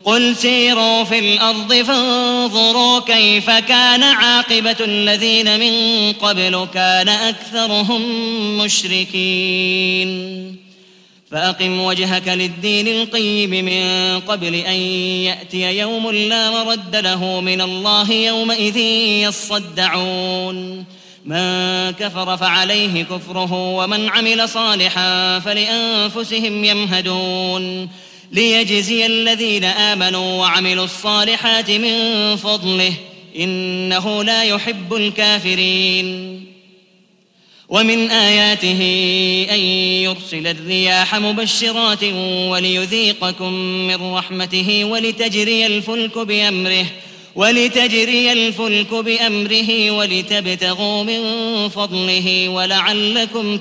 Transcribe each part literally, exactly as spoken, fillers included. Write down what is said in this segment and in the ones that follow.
قل سيروا في الأرض فانظروا كيف كان عاقبة الذين من قبل كان أكثرهم مشركين فأقم وجهك للدين القيم من قبل أن يأتي يوم لا مرد له من الله يومئذ يصدعون من كفر فعليه كفره ومن عمل صالحا فلأنفسهم يمهدون ليجزي الذين آمنوا وعملوا الصالحات من فضله إنه لا يحب الكافرين ومن آياته أن يرسل الرياح مبشرات وليذيقكم من رحمته ولتجري الفلك بأمره ولتجري الفلك بأمره ولتبتغوا من فضله ولعلكم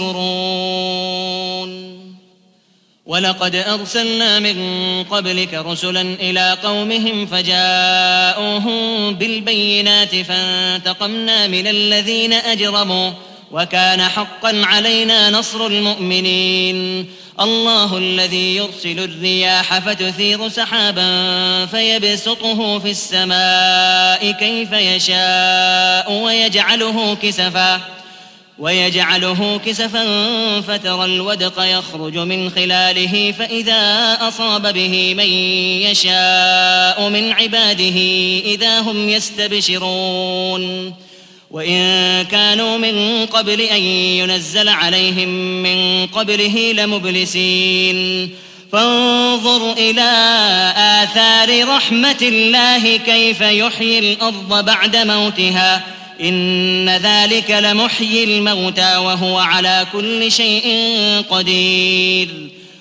تشكرون ولقد أرسلنا من قبلك رسلا إلى قومهم فجاءوهم بالبينات فانتقمنا من الذين أجرموا وكان حقا علينا نصر المؤمنين الله الذي يرسل الرياح فتثير سحابا فيبسطه في السماء كيف يشاء ويجعله كسفا ويجعله كسفا فترى الودق يخرج من خلاله فإذا أصاب به من يشاء من عباده إذا هم يستبشرون وإن كانوا من قبل أن ينزل عليهم من قبله لمبلسين فانظر إلى آثار رحمة الله كيف يحيي الأرض بعد موتها إن ذلك لمحيي الموتى وهو على كل شيء قدير